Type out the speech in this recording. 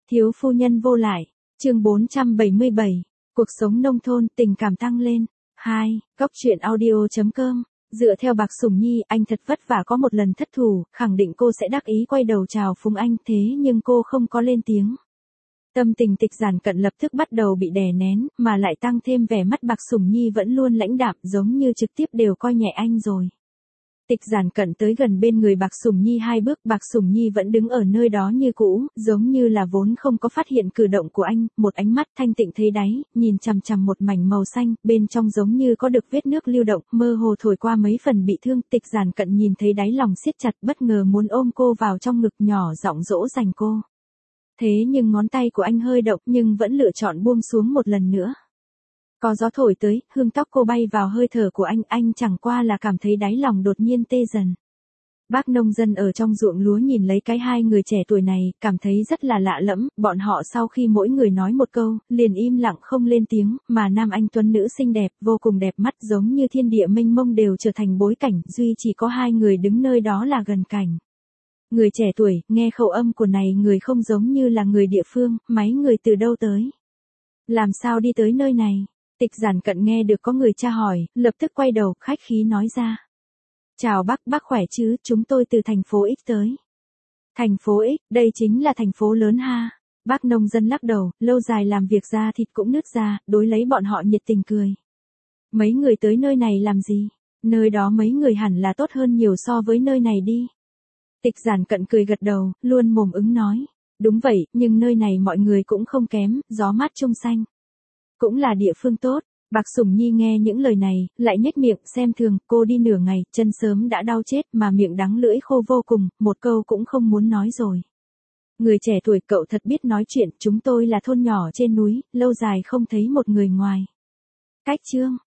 Thiếu phu nhân vô lại, chương 477, cuộc sống nông thôn tình cảm tăng lên. 2. Góc truyện audio.com. Dựa theo Bạc Sủng Nhi, anh thật vất vả có một lần thất thủ, khẳng định cô sẽ đắc ý quay đầu chào phúng anh, thế nhưng cô không có lên tiếng. Tâm tình Tịch Giản Cận lập tức bắt đầu bị đè nén, mà lại tăng thêm vẻ mắt Bạc Sủng Nhi vẫn luôn lãnh đạm, giống như trực tiếp đều coi nhẹ anh rồi. Tịch Giản Cận tới gần bên người Bạc Sủng Nhi 2 bước, Bạc Sủng Nhi vẫn đứng ở nơi đó như cũ, giống như là vốn không có phát hiện cử động của anh, một ánh mắt thanh tịnh thấy đáy, nhìn chằm chằm một mảnh màu xanh, bên trong giống như có được vết nước lưu động, mơ hồ thổi qua mấy phần bị thương. Tịch Giản Cận nhìn thấy đáy lòng siết chặt, bất ngờ muốn ôm cô vào trong ngực, nhỏ giọng dỗ dành cô. Thế nhưng ngón tay của anh hơi động, nhưng vẫn lựa chọn buông xuống một lần nữa. Có gió thổi tới, hương tóc cô bay vào hơi thở của anh chẳng qua là cảm thấy đáy lòng đột nhiên tê dần. Bác nông dân ở trong ruộng lúa nhìn lấy cái hai người trẻ tuổi này, cảm thấy rất là lạ lẫm, bọn họ sau khi mỗi người nói một câu, liền im lặng không lên tiếng, mà nam anh tuấn nữ xinh đẹp, vô cùng đẹp mắt, giống như thiên địa mênh mông đều trở thành bối cảnh, duy chỉ có hai người đứng nơi đó là gần cảnh. Người trẻ tuổi, nghe khẩu âm của này người không giống như là người địa phương, máy người từ đâu tới? Làm sao đi tới nơi này? Tịch Giản Cận nghe được có người tra hỏi, lập tức quay đầu, khách khí nói ra. Chào bác khỏe chứ, chúng tôi từ thành phố X tới. Thành phố X, đây chính là thành phố lớn ha. Bác nông dân lắc đầu, lâu dài làm việc ra thịt cũng nứt ra, đối lấy bọn họ nhiệt tình cười. Mấy người tới nơi này làm gì? Nơi đó mấy người hẳn là tốt hơn nhiều so với nơi này đi. Tịch Giản Cận cười gật đầu, luôn mồm ứng nói. Đúng vậy, nhưng nơi này mọi người cũng không kém, gió mát chung xanh. Cũng là địa phương tốt. Bạc Sủng Nhi nghe những lời này, lại nhếch miệng, xem thường, cô đi nửa ngày, chân sớm đã đau chết mà miệng đắng lưỡi khô vô cùng, một câu cũng không muốn nói rồi. Người trẻ tuổi, cậu thật biết nói chuyện, chúng tôi là thôn nhỏ trên núi, lâu dài không thấy một người ngoài. Cách chương.